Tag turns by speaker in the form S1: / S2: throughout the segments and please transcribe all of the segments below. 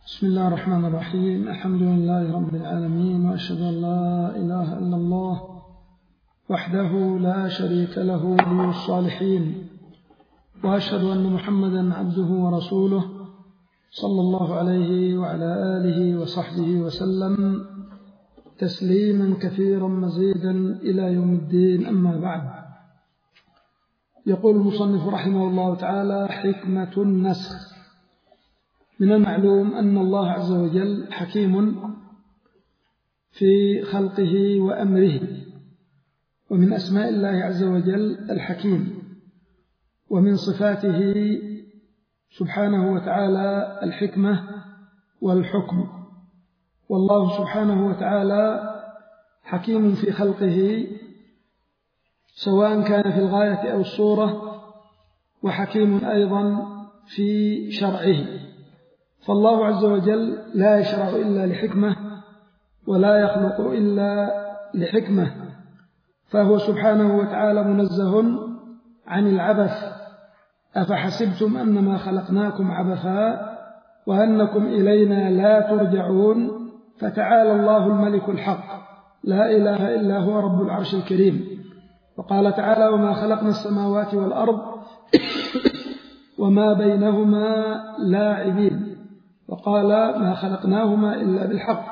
S1: بسم الله الرحمن الرحيم. الحمد لله رب العالمين، وأشهد أن لا إله إلا الله وحده لا شريك له ولي الصالحين، وأشهد أن محمدا عبده ورسوله صلى الله عليه وعلى آله وصحبه وسلم تسليما كثيرا مزيدا إلى يوم الدين. أما بعد، يقول المصنف رحمه الله تعالى: حكمة النسخ. من المعلوم أن الله عز وجل حكيم في خلقه وأمره، ومن أسماء الله عز وجل الحكيم، ومن صفاته سبحانه وتعالى الحكمة والحكم. والله سبحانه وتعالى حكيم في خلقه سواء كان في الغاية أو الصورة، وحكيم أيضا في شرعه. فالله عز وجل لا يشرع إلا لحكمة، ولا يخلق إلا لحكمة، فهو سبحانه وتعالى منزه عن العبث. أفحسبتم أنما خلقناكم عبثا وأنكم إلينا لا ترجعون، فتعالى الله الملك الحق لا إله إلا هو رب العرش الكريم. وقال تعالى: وما خلقنا السماوات والأرض وما بينهما لاعبين. وقال: ما خلقناهما إلا بالحق.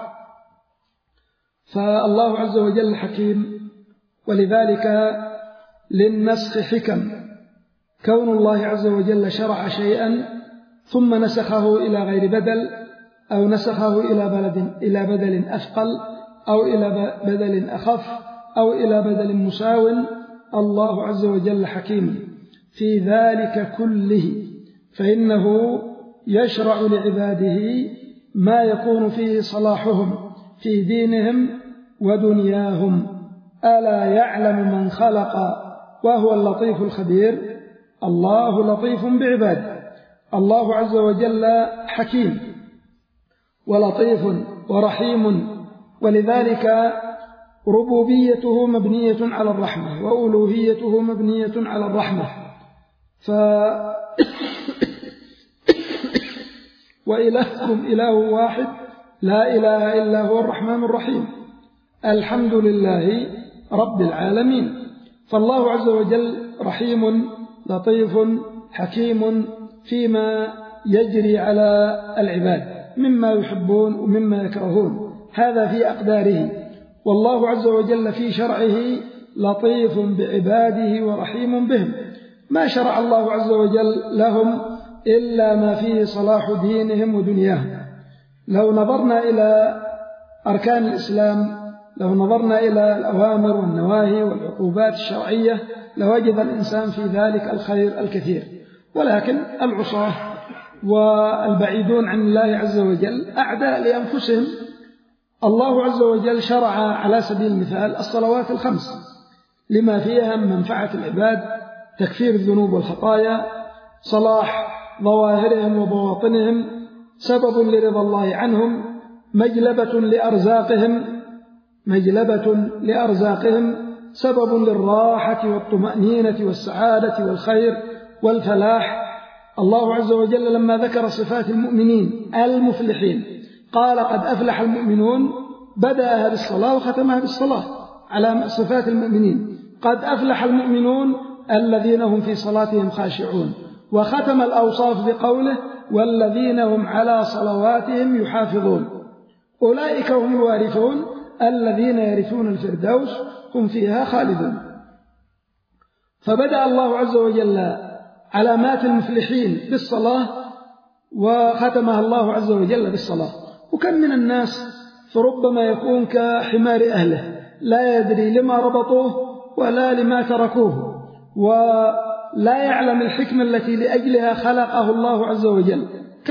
S1: فالله عز وجل حكيم، ولذلك للنسخ حكم. كون الله عز وجل شرع شيئا ثم نسخه إلى غير بدل، أو نسخه إلى بدل أثقل، أو إلى بدل أخف، أو إلى بدل مساو، الله عز وجل حكيم في ذلك كله، فإنه يشرع لعباده ما يكون فيه صلاحهم في دينهم ودنياهم. ألا يعلم من خلق وهو اللطيف الخبير. الله لطيف بعباده. الله عز وجل حكيم ولطيف ورحيم، ولذلك ربوبيته مبنية على الرحمة، وألوهيته مبنية على الرحمة. وإلهكم إله واحد لا إله إلا هو الرحمن الرحيم. الحمد لله رب العالمين. فالله عز وجل رحيم لطيف حكيم فيما يجري على العباد مما يحبون ومما يكرهون، هذا في أقداره. والله عز وجل في شرعه لطيف بعباده ورحيم بهم. ما شرع الله عز وجل لهم إلا ما فيه صلاح دينهم ودنياهم. لو نظرنا إلى أركان الإسلام، لو نظرنا إلى الأوامر والنواهي والعقوبات الشرعية، لوجد الإنسان في ذلك الخير الكثير. ولكن العصاة والبعيدون عن الله عز وجل أعداء لأنفسهم. الله عز وجل شرع على سبيل المثال الصلوات الخمس لما فيها من منفعة العباد، تكفير الذنوب والخطايا، صلاح ظواهرهم وبواطنهم، سبب لرضا الله عنهم، مجلبة لأرزاقهم، سبب للراحة والطمأنينة والسعادة والخير والفلاح. الله عز وجل لما ذكر صفات المؤمنين المفلحين قال: قد أفلح المؤمنون، بدأها بالصلاة وختمها بالصلاة على صفات المؤمنين. قد أفلح المؤمنون الذين هم في صلاتهم خاشعون، وختم الأوصاف بقوله: والذين هم على صلواتهم يحافظون، أولئك هم الوارثون الذين يرثون الفردوس هم فيها خالدون. فبدأ الله عز وجل علامات المفلحين بالصلاة، وختمها الله عز وجل بالصلاة. وكم من الناس فربما يكون كحمار أهله، لا يدري لما ربطوه ولا لما تركوه، ولا يعلم الحكمة التي لأجلها خلقه الله عز وجل.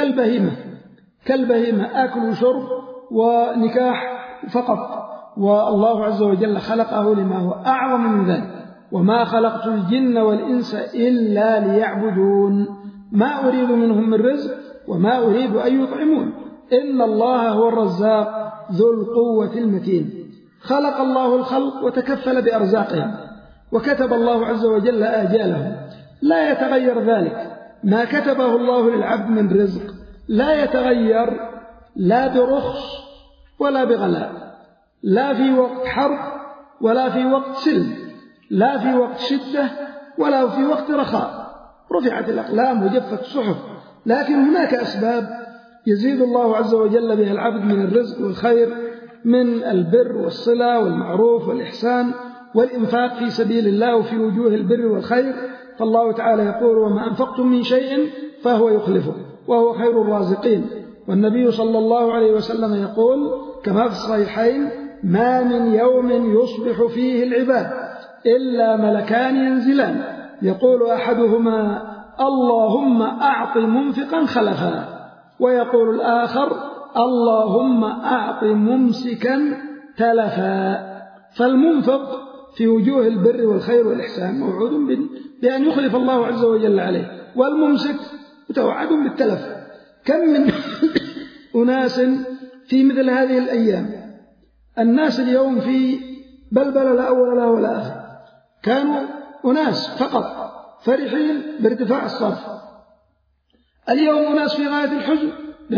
S1: كالبهيمة أكل وشرب ونكاح فقط، والله عز وجل خلقه لما هو أعظم من ذلك. وما خلقت الجن والإنس إلا ليعبدون، ما أريد منهم من رزق وما أريد أن يطعمون، إن الله هو الرزاق ذو القوة المتين. خلق الله الخلق وتكفل بأرزاقهم، وكتب الله عز وجل آجالهم، لا يتغير ذلك. ما كتبه الله للعبد من رزق لا يتغير لا برخص ولا بغلاء، لا في وقت حرب ولا في وقت سلم، لا في وقت شدة ولا في وقت رخاء. رفعت الأقلام وجفت الصحف، لكن هناك أسباب يزيد الله عز وجل بها العبد من الرزق والخير، من البر والصلة والمعروف والإحسان والإنفاق في سبيل الله وفي وجوه البر والخير. فالله تعالى يقول: وما أنفقتم من شيء فهو يخلفه وهو خير الرازقين. والنبي صلى الله عليه وسلم يقول كما في الصحيحين: ما من يوم يصبح فيه العباد إلا ملكان ينزلان، يقول أحدهما: اللهم أعط منفقا خلفا، ويقول الآخر: اللهم أعط ممسكا تلفا. فالمنفق في وجوه البر والخير والإحسان موعود بأن يخلف الله عز وجل عليه، والممسك متوعد بالتلف. كم من أناس في مثل هذه الأيام، الناس اليوم في بلبلة لا أول لها ولا آخر، كانوا أناس فقط فرحين بارتفاع الصرف، اليوم أناس في غاية الحزن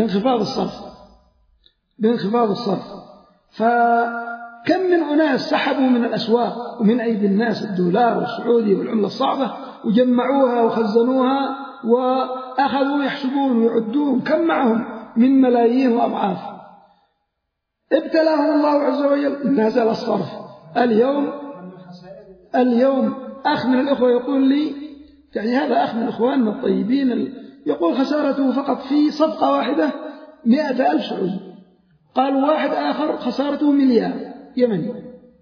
S1: بانخفاض الصرف. فكم من أناس سحبوا من الأسواق ومن أيدي الناس الدولار والسعودي والعملة الصعبة وجمعوها وخزنوها وأخذوا يحسبون ويعدون كم معهم من ملايين وأضعاف. ابتلاهم الله عز وجل، نزل الصرف. اليوم أخ من الأخوة يقول لي، يعني هذا أخ من إخواننا الطيبين، يقول خسارته فقط في صفقة واحدة 100,000 سعودي. قال واحد آخر خسارته مليار يمني.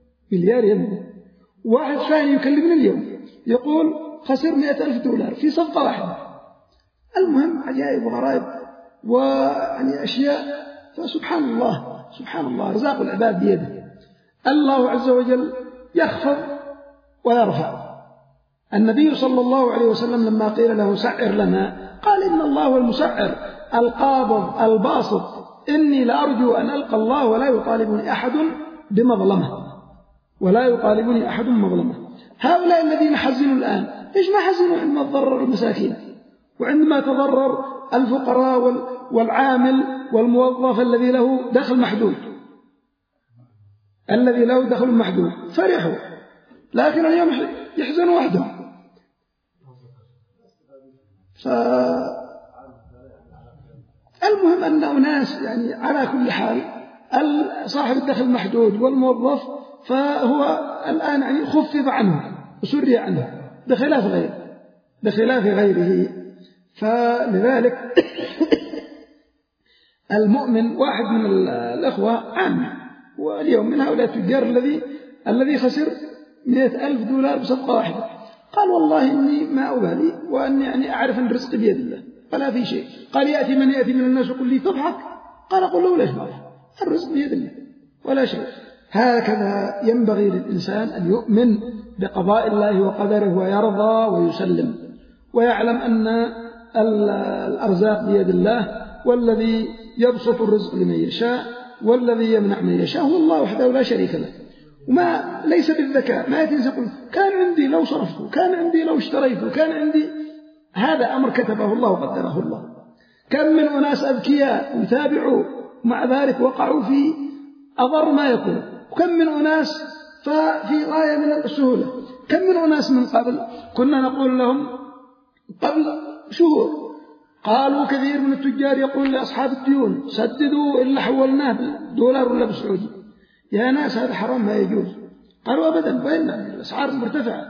S1: واحد ثاني يكلمني اليوم يقول خسر 100,000 دولار في صفقة واحدة. المهم عجائب وغرائب ويعني أشياء. فسبحان الله رزاق العباد بيده. الله عز وجل يخفض ويرفع. النبي صلى الله عليه وسلم لما قيل له سعر لنا قال: إن الله هو المسعر القابض الباسط، إني لأرجو أن ألقى الله ولا يطالبني أحد بمظلمة. هؤلاء الذين حزنوا الآن إيش ما حزنوا عندما تضرر المساكين، وعندما تضرر الفقراء والعامل والموظف الذي له دخل محدود فرحوا، لكن اليوم يحزنوا وحدهم. المهم أن أناس يعني على كل حال صاحب الدخل المحدود والموظف فهو الآن يعني خفف عنه وسري عنه بخلاف غيره. فلذلك المؤمن واحد من الأخوة عام، واليوم من هؤلاء التجار الذي خسر 100,000 دولار بصفقة واحدة، قال: والله إني ما أبالي، وأني يعني أعرف أن الرزق بيد الله ولا في شيء. قال: يأتي من الناس ويقول لي تضحك. قال: أقول له: ليش ضحك؟ الرزق بيد الله ولا شيء. هكذا ينبغي للإنسان أن يؤمن بقضاء الله وقدره ويرضى ويسلم، ويعلم أن الأرزاق بيد الله، والذي يبسط الرزق لمن يشاء والذي يمنع من يشاء هو الله وحده لا شريك له. وما ليس بالذكاء ما يتنسى كان عندي لو صرفته، كان عندي لو اشتريته، كان عندي. هذا أمر كتبه الله وقدره الله. كم من أناس أذكياء يتابعوا مع ذلك وقعوا في أضر ما يكون، وكم من أناس في غاية من السهولة. كم من أناس من قبل كنا نقول لهم قبل شهور، قالوا كثير من التجار يقول لأصحاب الديون: سددوا إلا حولناه بالدولار ولا بالسعودي. يا ناس هذا حرام ما يجوز. قالوا: أبدا، فإن الأسعار مرتفعة.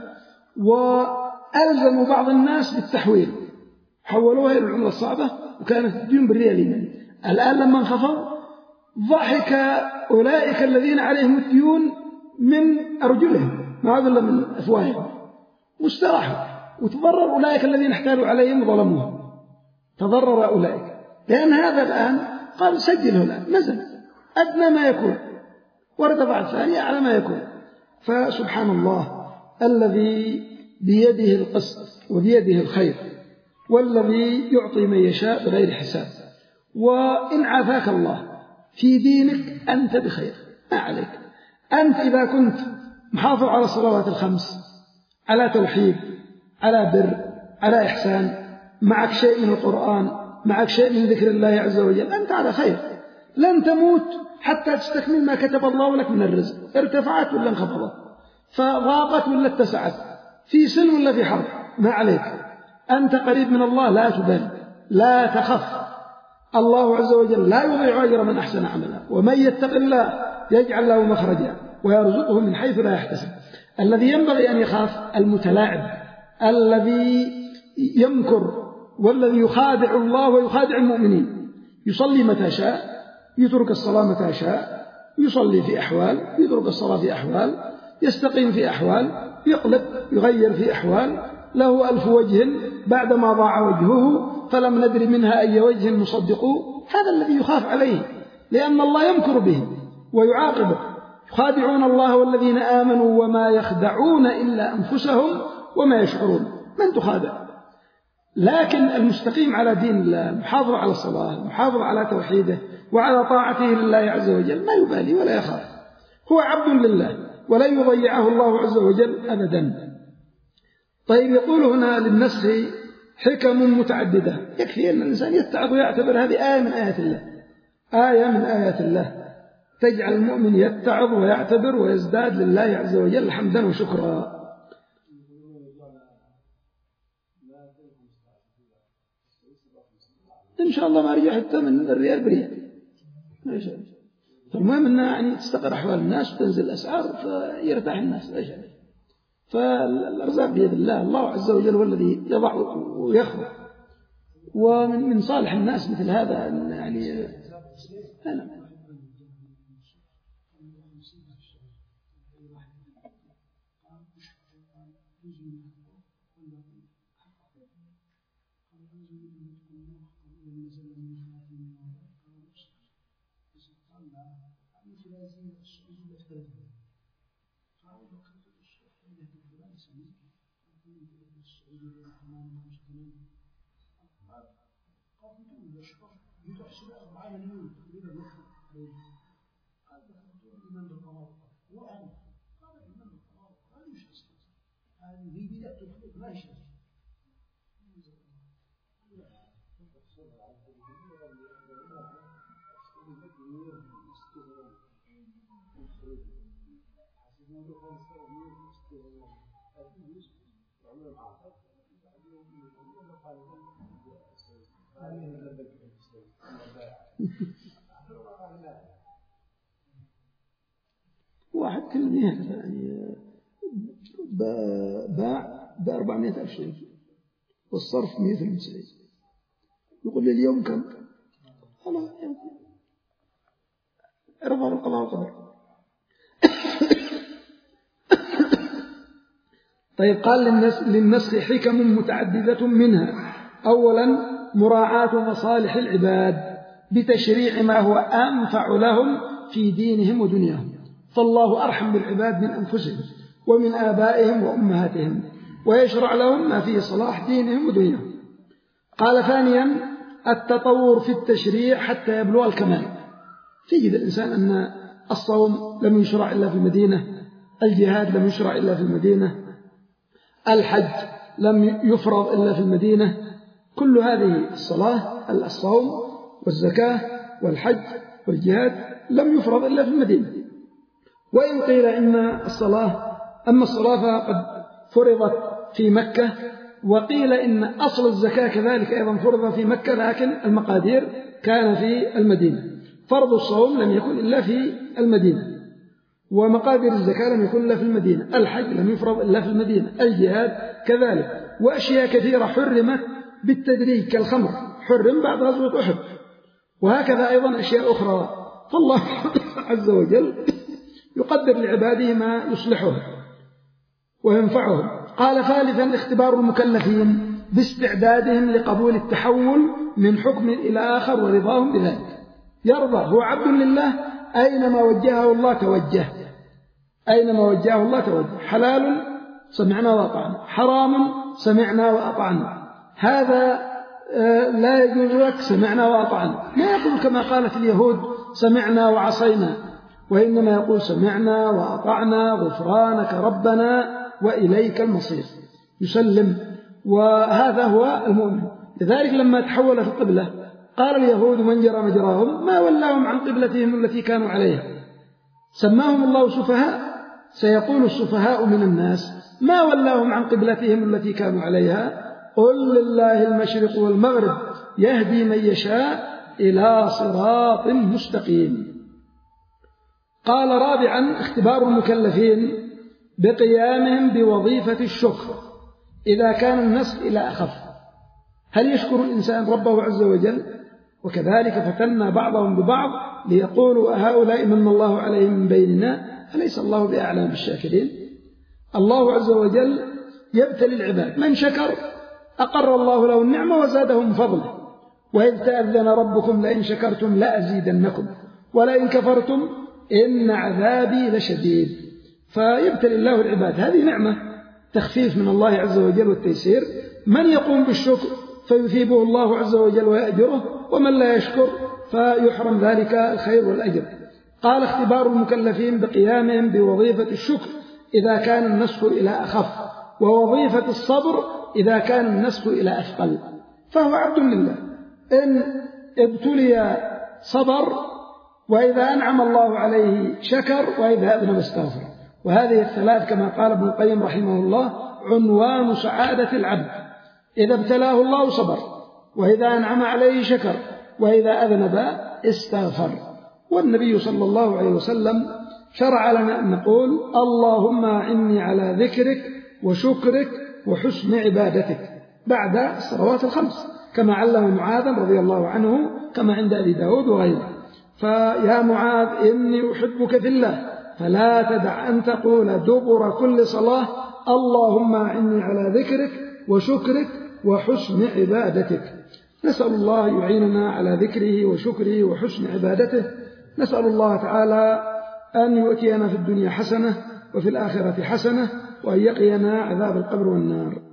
S1: وألزموا بعض الناس بالتحويل، حولوها إلى العملة الصعبة، وكانت الديون بالريال اليمني. الآن لما انخفض ضحك أولئك الذين عليهم الديون من أرجلهم ما عاد إلا من أفواههم، واستراحوا. وتضرر أولئك الذين احتالوا عليهم وظلموهم، تضرر أولئك، لأن هذا الآن قال سجله الآن نزل أدنى ما يكون وارتفع الثاني أعلى ما يكون. فسبحان الله الذي بيده القسط وبيده الخير، والذي يعطي من يشاء بغير حساب. وإن عافاك الله في دينك أنت بخير، ما عليك. أنت إذا كنت محافظ على الصلوات الخمس، على توحيد، على بر، على إحسان، معك شيء من القرآن، معك شيء من ذكر الله عز وجل، أنت على خير. لن تموت حتى تستكمل ما كتب الله لك من الرزق، ارتفعت ولا انخفضت، فضاقت ولا اتسعت، في سلم ولا في حرب، ما عليك، أنت قريب من الله، لا تبالي، لا تخف. الله عز وجل لا يضيع أجر من أحسن عملا، ومن يتق الله يجعل له مخرجا ويرزقه من حيث لا يحتسب. الذي ينبغي أن يخاف المتلاعب الذي يمكر والذي يخادع الله ويخادع المؤمنين، يصلي متى شاء، يترك الصلاة متى شاء، يصلي في أحوال، يترك الصلاة في أحوال، يستقيم في أحوال، يقلب يغير في أحوال، له 1000 وجه بعدما ضاع وجهه فلم ندر منها أي وجه نصدق. هذا الذي يخاف عليه، لأن الله يمكر به ويعاقبه. يخادعون الله والذين آمنوا وما يخدعون إلا أنفسهم وما يشعرون. من تخادع؟ لكن المستقيم على دين الله، المحافظ على الصلاة، المحافظ على توحيده وعلى طاعته لله عز وجل، ما يبالي ولا يخاف، هو عبد لله ولن يضيعه الله عز وجل أبدا. طيب، يقول هنا للنسخ حكم متعددة. يكفي أن الإنسان يتعظ ويعتبر هذه آية من آيات الله، آية من آيات الله تجعل المؤمن يتعظ ويعتبر ويزداد لله عز وجل حمدا وشكرا. إن شاء الله ما رجع حتى من الريال بريال. فالمهم أنها يعني تستقر أحوال الناس وتنزل الأسعار فيرتاح الناس. فالأرزاق بيد الله، الله عز وجل هو الذي يضع ويخلق، ومن صالح الناس مثل هذا يعني أنا واحد كلمة يعني باع ب400,000 شيء والصرف 190، يقول لي اليوم كم؟ أنا رضا القضاء والقدر. طيب، قال للنسخ حكم متعددة منها: أولا مراعاة مصالح العباد بتشريع ما هو أنفع لهم في دينهم ودنياهم، فالله أرحم بالعباد من أنفسهم ومن آبائهم وأمهاتهم، ويشرع لهم ما فيه صلاح دينهم ودنياهم. قال ثانيا التطور في التشريع حتى يبلغ الكمال. تجد الإنسان أن الصوم لم يشرع إلا في المدينة، الجهاد لم يشرع إلا في المدينة، الحج لم يفرض إلا في المدينة، كل هذه الصوم والزكاة والحج والجهاد لم يفرض إلا في المدينة. وإن قيل إن أما الصلاة فقد فرضت في مكة، وقيل إن أصل الزكاة كذلك أيضا فرض في مكة، لكن المقادير كان في المدينة. فرض الصوم لم يكن إلا في المدينة، ومقادير الزكاة لم يكن إلا في المدينة، الحج لم يفرض إلا في المدينة، الجهاد كذلك، وأشياء كثيرة حرمت بالتدريج كالخمر حرم بعد غزوة أحد، وهكذا أيضا أشياء أخرى. فالله عز وجل يقدر لعباده ما يصلحهم وينفعهم. قال ثالثا اختبار المكلفين باستعدادهم لقبول التحول من حكم إلى آخر ورضاهم بذلك. يرضى، هو عبد لله، أينما وجهه الله توجه، أينما وجهه الله توجه. حلال سمعنا وأطعنا، حرام سمعنا وأطعنا، هذا لا يجوز لك، سمعنا وأطعنا. ما يقول كما قالت اليهود سمعنا وعصينا، وإنما يقول سمعنا وأطعنا غفرانك ربنا وإليك المصير، يسلم. وهذا هو المؤمن. لذلك لما تحول في القبلة قال اليهود من جرى مجراهم ما ولاهم عن قبلتهم التي كانوا عليها. سماهم الله سفهاء. سيقول السفهاء من الناس ما ولاهم عن قبلتهم التي كانوا عليها قل لله المشرق والمغرب يهدي من يشاء إلى صراط مستقيم. قال رابعا اختبار المكلفين بقيامهم بوظيفة الشكر إذا كان النسخ إلى أخف. هل يشكر الإنسان ربه عز وجل؟ وكذلك فتنا بعضهم ببعض ليقولوا أهؤلاء من الله عليهم من بيننا أليس الله بأعلم بالشاكرين؟ الله عز وجل يبتلي العباد، من شكر أقر الله له النعمة وزاده من فضله. وإذ تأذن ربكم لئن شكرتم لأزيدنكم ولئن كفرتم إن عذابي لشديد. فيبتلي الله العباد، هذه نعمة تخفيف من الله عز وجل والتيسير. من يقوم بالشكر فيثيبه الله عز وجل ويأجره، ومن لا يشكر فيحرم ذلك الخير والأجر. قال اختبار المكلفين بقيامهم بوظيفة الشكر إذا كان النسخ إلى أخف، ووظيفة الصبر إذا كان النسخ إلى أثقل. فهو عبد لله، إن ابتلي صبر، وإذا أنعم الله عليه شكر، وإذا أذنب استغفر. وهذه الثلاث كما قال ابن القيم رحمه الله عنوان سعادة العبد. إذا ابتلاه الله صبر، وإذا أنعم عليه شكر، وإذا أذنب استغفر. والنبي صلى الله عليه وسلم شرع لنا أن نقول اللهم أعني على ذكرك وشكرك وحسن عبادتك بعد الصلوات الخمس، كما علم معاذ رضي الله عنه كما عند أبي داود وغيره. فيا معاذ إني أحبك في الله فلا تدع أن تقول دبر كل صلاة اللهم أعني على ذكرك وشكرك وحسن عبادتك. نسأل الله يعيننا على ذكره وشكره وحسن عبادته. نسأل الله تعالى أن يؤتينا في الدنيا حسنة وفي الآخرة حسنة، وأن يقينا عذاب القبر والنار.